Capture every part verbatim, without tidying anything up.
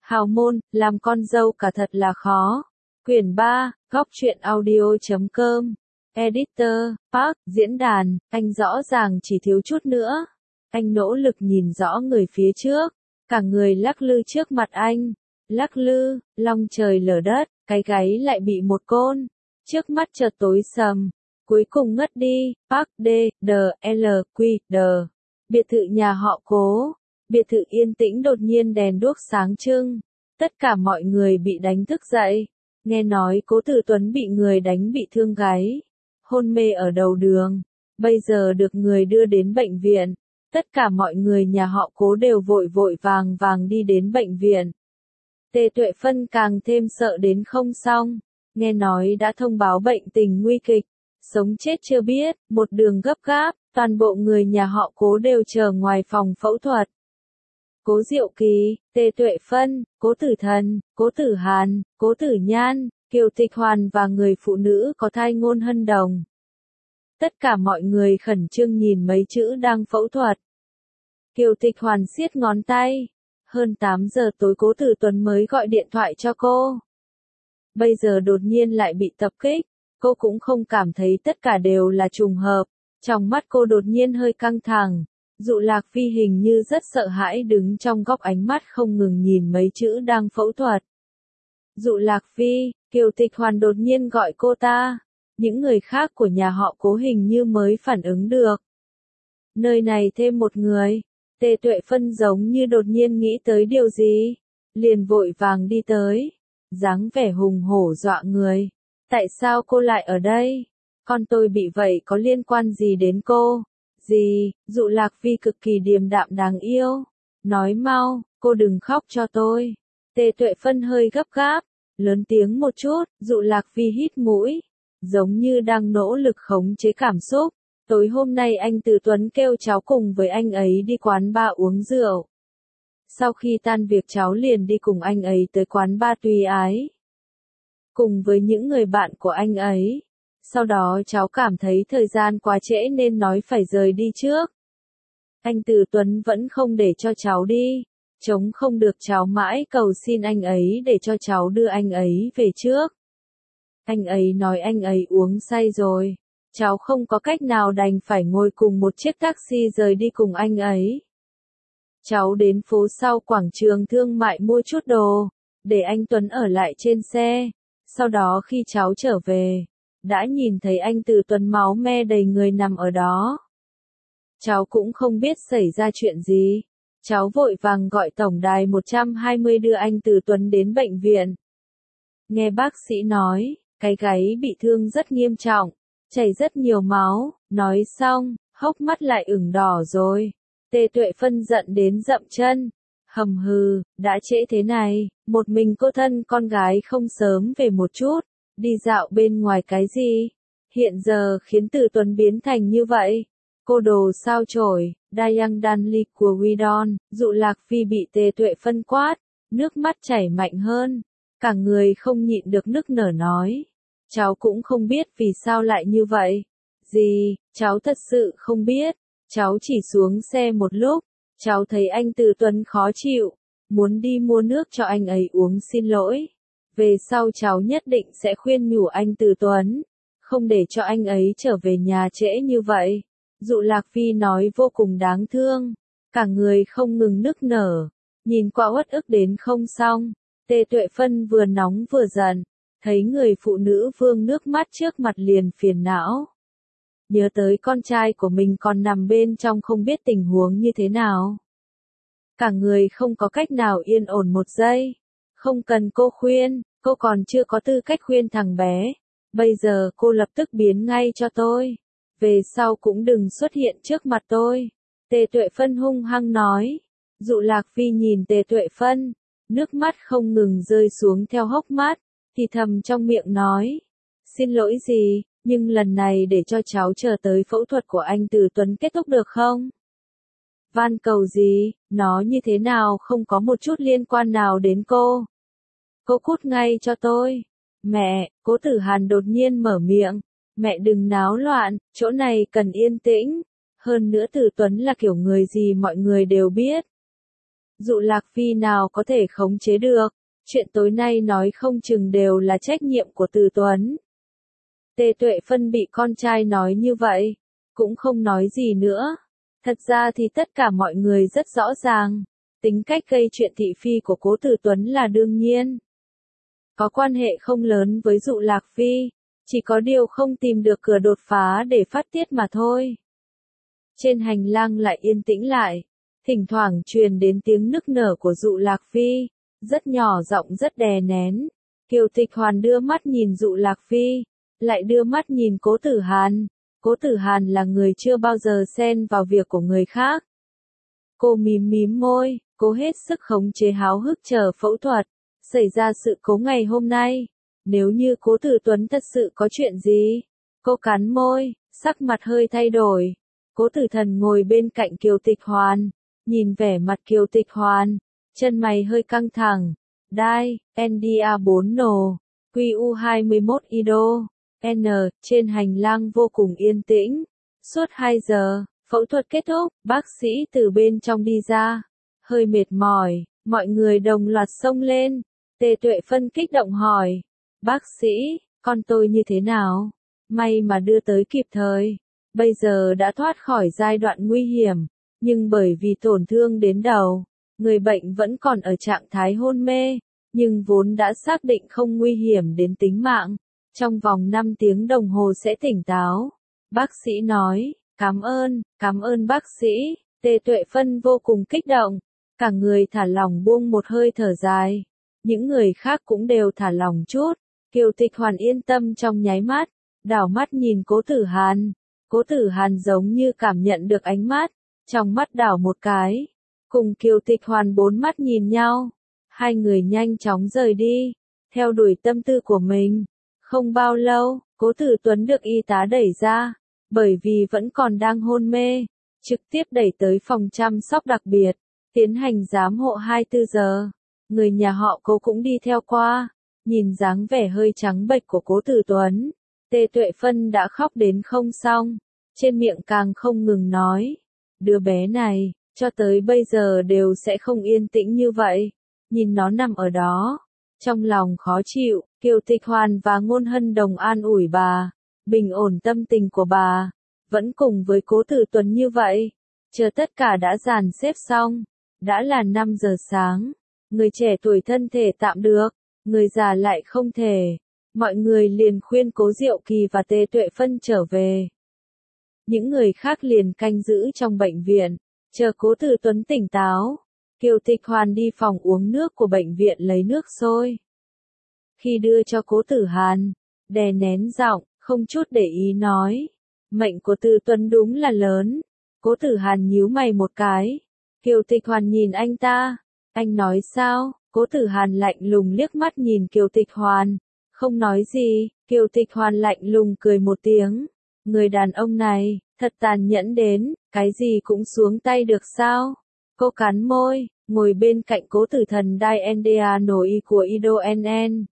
Hào môn, làm con dâu cả thật là khó. Quyển ba, góc truyện audio chấm com. Editor, Park, diễn đàn, anh rõ ràng chỉ thiếu chút nữa. Anh nỗ lực nhìn rõ người phía trước, cả người lắc lư trước mặt anh. Lắc lư, long trời lở đất, cái gáy lại bị một côn. Trước mắt chợt tối sầm, cuối cùng ngất đi. Park D, D, L, Q, D. Biệt thự nhà họ Cố. Biệt thự yên tĩnh đột nhiên đèn đuốc sáng trưng. Tất cả mọi người bị đánh thức dậy. Nghe nói Cố Tử Tuấn bị người đánh bị thương gáy, hôn mê ở đầu đường. Bây giờ được người đưa đến bệnh viện. Tất cả mọi người nhà họ Cố đều vội vội vàng vàng đi đến bệnh viện. Tề Tuệ Phân càng thêm sợ đến không xong. Nghe nói đã thông báo bệnh tình nguy kịch, sống chết chưa biết, một đường gấp gáp, toàn bộ người nhà họ Cố đều chờ ngoài phòng phẫu thuật. Cố Diệu Kỳ, Tề Tuệ Phân, Cố Tử Thần, Cố Tử Hàn, Cố Tử Nhan, Kiều Tịch Hoàn và người phụ nữ có thai Ngôn Hân Đồng. Tất cả mọi người khẩn trương nhìn mấy chữ đang phẫu thuật. Kiều Tịch Hoàn siết ngón tay. Hơn tám giờ tối Cố Tử Tuấn mới gọi điện thoại cho cô. Bây giờ đột nhiên lại bị tập kích, cô cũng không cảm thấy tất cả đều là trùng hợp. Trong mắt cô đột nhiên hơi căng thẳng. Dụ Lạc Phi hình như rất sợ hãi đứng trong góc ánh mắt không ngừng nhìn mấy chữ đang phẫu thuật. Dụ Lạc Phi, Kiều Tịch Hoàn đột nhiên gọi cô ta. Những người khác của nhà họ Cố hình như mới phản ứng được. Nơi này thêm một người. Tề Tuệ Phân giống như đột nhiên nghĩ tới điều gì, liền vội vàng đi tới, dáng vẻ hùng hổ dọa người. Tại sao cô lại ở đây? Con tôi bị vậy có liên quan gì đến cô? Gì? Dụ Lạc Phi cực kỳ điềm đạm đáng yêu. Nói mau, cô đừng khóc cho tôi. Tề Tuệ Phân hơi gấp gáp, lớn tiếng một chút. Dụ Lạc Phi hít mũi, giống như đang nỗ lực khống chế cảm xúc. Tối hôm nay anh Từ Tuấn kêu cháu cùng với anh ấy đi quán bar uống rượu. Sau khi tan việc cháu liền đi cùng anh ấy tới quán bar Tùy Ái. Cùng với những người bạn của anh ấy. Sau đó cháu cảm thấy thời gian quá trễ nên nói phải rời đi trước. Anh Từ Tuấn vẫn không để cho cháu đi. Chống không được cháu mãi cầu xin anh ấy để cho cháu đưa anh ấy về trước. Anh ấy nói anh ấy uống say rồi. Cháu không có cách nào đành phải ngồi cùng một chiếc taxi rời đi cùng anh ấy. Cháu đến phố sau quảng trường thương mại mua chút đồ, để anh Tuấn ở lại trên xe. Sau đó khi cháu trở về, đã nhìn thấy anh Từ Tuấn máu me đầy người nằm ở đó. Cháu cũng không biết xảy ra chuyện gì. Cháu vội vàng gọi tổng đài một trăm hai mươi đưa anh Từ Tuấn đến bệnh viện. Nghe bác sĩ nói, cái gáy bị thương rất nghiêm trọng. Chảy rất nhiều máu, nói xong, hốc mắt lại ửng đỏ rồi. Tề Tuệ Phân giận đến dậm chân. Hầm hừ, đã trễ thế này, một mình cô thân con gái không sớm về một chút, đi dạo bên ngoài cái gì? Hiện giờ khiến Từ Tuấn biến thành như vậy. Cô đồ sao chổi, Dayang Danli của Widon, Dụ Lạc Phi bị Tề Tuệ Phân quát, nước mắt chảy mạnh hơn. Cả người không nhịn được nức nở nói. Cháu cũng không biết vì sao lại như vậy. Gì, cháu thật sự không biết. Cháu chỉ xuống xe một lúc. Cháu thấy anh Từ Tuấn khó chịu. Muốn đi mua nước cho anh ấy uống xin lỗi. Về sau cháu nhất định sẽ khuyên nhủ anh Từ Tuấn. Không để cho anh ấy trở về nhà trễ như vậy. Dụ Lạc Phi nói vô cùng đáng thương. Cả người không ngừng nức nở. Nhìn qua uất ức đến không xong. Tề Tuệ Phân vừa nóng vừa giận. Thấy người phụ nữ vương nước mắt trước mặt liền phiền não. Nhớ tới con trai của mình còn nằm bên trong không biết tình huống như thế nào. Cả người không có cách nào yên ổn một giây. Không cần cô khuyên, cô còn chưa có tư cách khuyên thằng bé. Bây giờ cô lập tức biến ngay cho tôi. Về sau cũng đừng xuất hiện trước mặt tôi. Tề Tuệ Phân hung hăng nói. Dụ Lạc Phi nhìn Tề Tuệ Phân. Nước mắt không ngừng rơi xuống theo hốc mắt. Thì thầm trong miệng nói. Xin lỗi gì, nhưng lần này để cho cháu chờ tới phẫu thuật của anh Từ Tuấn kết thúc được không? Van cầu gì, nó như thế nào không có một chút liên quan nào đến cô. Cô cút ngay cho tôi. Mẹ, Cố Tử Hàn đột nhiên mở miệng. Mẹ đừng náo loạn, chỗ này cần yên tĩnh. Hơn nữa Từ Tuấn là kiểu người gì mọi người đều biết. Dụ Lạc Phi nào có thể khống chế được, chuyện tối nay nói không chừng đều là trách nhiệm của Từ Tuấn. Tề Tuệ Phân bị con trai nói như vậy, cũng không nói gì nữa. Thật ra thì tất cả mọi người rất rõ ràng, tính cách gây chuyện thị phi của Cố Từ Tuấn là đương nhiên. Có quan hệ không lớn với Dụ Lạc Phi, chỉ có điều không tìm được cửa đột phá để phát tiết mà thôi. Trên hành lang lại yên tĩnh lại, thỉnh thoảng truyền đến tiếng nức nở của Dụ Lạc Phi, rất nhỏ giọng rất đè nén. Kiều Tịch Hoàn đưa mắt nhìn Dụ Lạc Phi, lại đưa mắt nhìn Cố Tử Hàn. Cố Tử Hàn là người chưa bao giờ xen vào việc của người khác. Cô mím mím môi, cố hết sức khống chế háo hức chờ phẫu thuật. Xảy ra sự cố ngày hôm nay, nếu như Cố Tử Tuấn thật sự có chuyện gì, cô cắn môi, sắc mặt hơi thay đổi. Cố Tử Thần ngồi bên cạnh Kiều Tịch Hoàn, nhìn vẻ mặt Kiều Tịch Hoàn, chân mày hơi căng thẳng. Đai, en đê a bốn nổ, quy u hai mươi mốt Ido, N, trên hành lang vô cùng yên tĩnh. Suốt hai giờ, phẫu thuật kết thúc, bác sĩ từ bên trong đi ra, hơi mệt mỏi, mọi người đồng loạt xông lên. Tề Tuệ Phân kích động hỏi, bác sĩ, con tôi như thế nào? May mà đưa tới kịp thời, bây giờ đã thoát khỏi giai đoạn nguy hiểm, nhưng bởi vì tổn thương đến đầu, người bệnh vẫn còn ở trạng thái hôn mê, nhưng vốn đã xác định không nguy hiểm đến tính mạng, trong vòng năm tiếng đồng hồ sẽ tỉnh táo. Bác sĩ nói, cảm ơn, cảm ơn bác sĩ. Tề Tuệ Phân vô cùng kích động, cả người thả lỏng buông một hơi thở dài. Những người khác cũng đều thả lỏng chút. Kiều Tịch Hoàn yên tâm trong nháy mắt, đảo mắt nhìn Cố Tử Hàn. Cố Tử Hàn giống như cảm nhận được ánh mắt, trong mắt đảo một cái, cùng Kiều Tịch Hoàn bốn mắt nhìn nhau. Hai người nhanh chóng rời đi, theo đuổi tâm tư của mình. Không bao lâu, Cố Tử Tuấn được y tá đẩy ra, bởi vì vẫn còn đang hôn mê, trực tiếp đẩy tới phòng chăm sóc đặc biệt, tiến hành giám hộ hai mươi bốn giờ. Người nhà họ Cố cũng đi theo qua, nhìn dáng vẻ hơi trắng bệch của Cố Tử Tuấn, Tề Tuệ Phân đã khóc đến không xong, trên miệng càng không ngừng nói, đứa bé này, cho tới bây giờ đều sẽ không yên tĩnh như vậy, nhìn nó nằm ở đó, trong lòng khó chịu. Kiều Tịch Hoàn và Ngôn Hân đồng an ủi bà, bình ổn tâm tình của bà, vẫn cùng với Cố Tử Tuấn như vậy, chờ tất cả đã dàn xếp xong, đã là năm giờ sáng. Người trẻ tuổi thân thể tạm được, người già lại không thể. Mọi người liền khuyên Cố Diệu Kỳ và Tề Tuệ Phân trở về. Những người khác liền canh giữ trong bệnh viện, chờ Cố Tử Tuấn tỉnh táo. Kiều Tịch Hoàn đi phòng uống nước của bệnh viện lấy nước sôi. Khi đưa cho Cố Tử Hàn, đè nén giọng, không chút để ý nói, mệnh của Tử Tuấn đúng là lớn. Cố Tử Hàn nhíu mày một cái. Kiều Tịch Hoàn nhìn anh ta. Anh nói sao? Cố Tử Hàn lạnh lùng liếc mắt nhìn Kiều Tịch Hoàn, không nói gì. Kiều Tịch Hoàn lạnh lùng cười một tiếng. Người đàn ông này, thật tàn nhẫn đến, cái gì cũng xuống tay được sao? Cô cắn môi, ngồi bên cạnh Cố Tử Thần Đai en đê a nổi của Ido en en.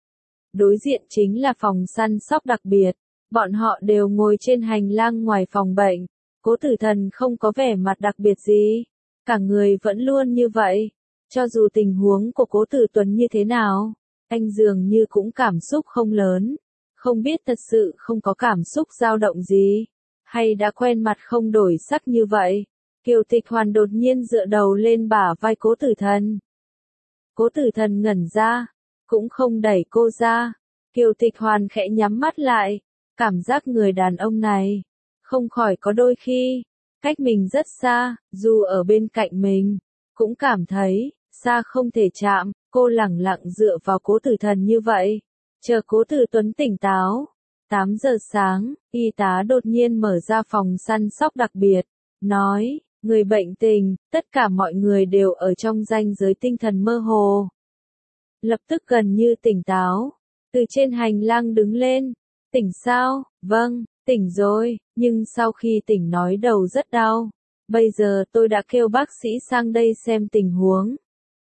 Đối diện chính là phòng săn sóc đặc biệt, bọn họ đều ngồi trên hành lang ngoài phòng bệnh. Cố Tử Thần không có vẻ mặt đặc biệt gì, cả người vẫn luôn như vậy. Cho dù tình huống của Cố Tử Tuấn như thế nào, anh dường như cũng cảm xúc không lớn, không biết thật sự không có cảm xúc dao động gì, hay đã quen mặt không đổi sắc như vậy. Kiều Tịch Hoàn đột nhiên dựa đầu lên bả vai Cố Tử Thần. Cố Tử Thần ngẩn ra, cũng không đẩy cô ra. Kiều Tịch Hoàn khẽ nhắm mắt lại, cảm giác người đàn ông này, không khỏi có đôi khi, cách mình rất xa, dù ở bên cạnh mình, cũng cảm thấy, xa không thể chạm. Cô lẳng lặng dựa vào Cố Tử Thần như vậy, chờ Cố Tử Tuấn tỉnh táo. tám giờ sáng, y tá đột nhiên mở ra phòng săn sóc đặc biệt, nói, người bệnh tình, tất cả mọi người đều ở trong ranh giới tinh thần mơ hồ. Lập tức gần như tỉnh táo, từ trên hành lang đứng lên. Tỉnh sao? Vâng, tỉnh rồi, nhưng sau khi tỉnh nói đầu rất đau. Bây giờ tôi đã kêu bác sĩ sang đây xem tình huống.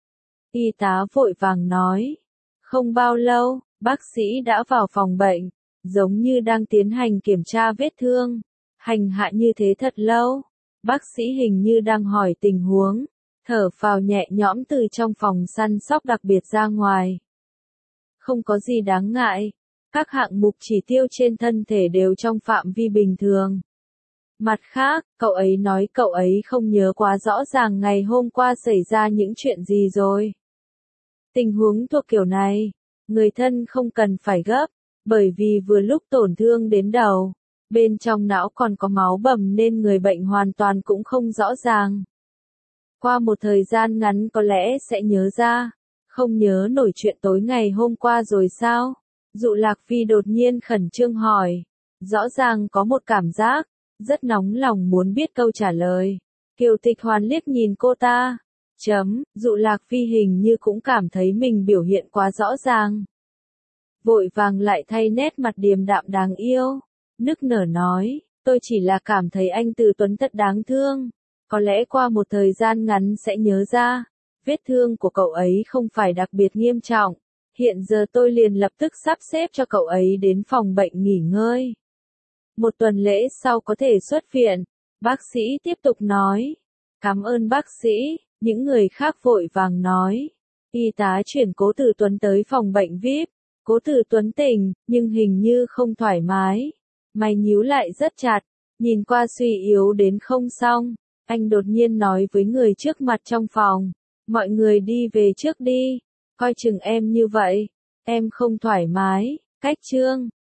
Y tá vội vàng nói. Không bao lâu, bác sĩ đã vào phòng bệnh, giống như đang tiến hành kiểm tra vết thương. Hành hạ như thế thật lâu. Bác sĩ hình như đang hỏi tình huống. thở phào nhẹ nhõm từ trong phòng săn sóc đặc biệt ra ngoài. Không có gì đáng ngại, các hạng mục chỉ tiêu trên thân thể đều trong phạm vi bình thường. Mặt khác, cậu ấy nói cậu ấy không nhớ quá rõ ràng ngày hôm qua xảy ra những chuyện gì rồi. Tình huống thuộc kiểu này, người thân không cần phải gấp, bởi vì vừa lúc tổn thương đến đầu, bên trong não còn có máu bầm nên người bệnh hoàn toàn cũng không rõ ràng. Qua một thời gian ngắn có lẽ sẽ nhớ ra, không nhớ nổi chuyện tối ngày hôm qua rồi sao? Dụ Lạc Phi đột nhiên khẩn trương hỏi, rõ ràng có một cảm giác, rất nóng lòng muốn biết câu trả lời. Kiều Tịch Hoàn liếc nhìn cô ta. Chấm, Dụ Lạc Phi hình như cũng cảm thấy mình biểu hiện quá rõ ràng. Vội vàng lại thay nét mặt điềm đạm đáng yêu. Nức nở nói, tôi chỉ là cảm thấy anh Từ Tuấn thật đáng thương. Có lẽ qua một thời gian ngắn sẽ nhớ ra, vết thương của cậu ấy không phải đặc biệt nghiêm trọng. Hiện giờ tôi liền lập tức sắp xếp cho cậu ấy đến phòng bệnh nghỉ ngơi. Một tuần lễ sau có thể xuất viện, bác sĩ tiếp tục nói. Cảm ơn bác sĩ, những người khác vội vàng nói. Y tá chuyển Cố Từ Tuấn tới phòng bệnh vi ai pi, Cố Từ Tuấn tỉnh, nhưng hình như không thoải mái. Mày nhíu lại rất chặt, nhìn qua suy yếu đến không xong. Anh đột nhiên nói với người trước mặt trong phòng, mọi người đi về trước đi, coi chừng em như vậy, em không thoải mái, cách chương.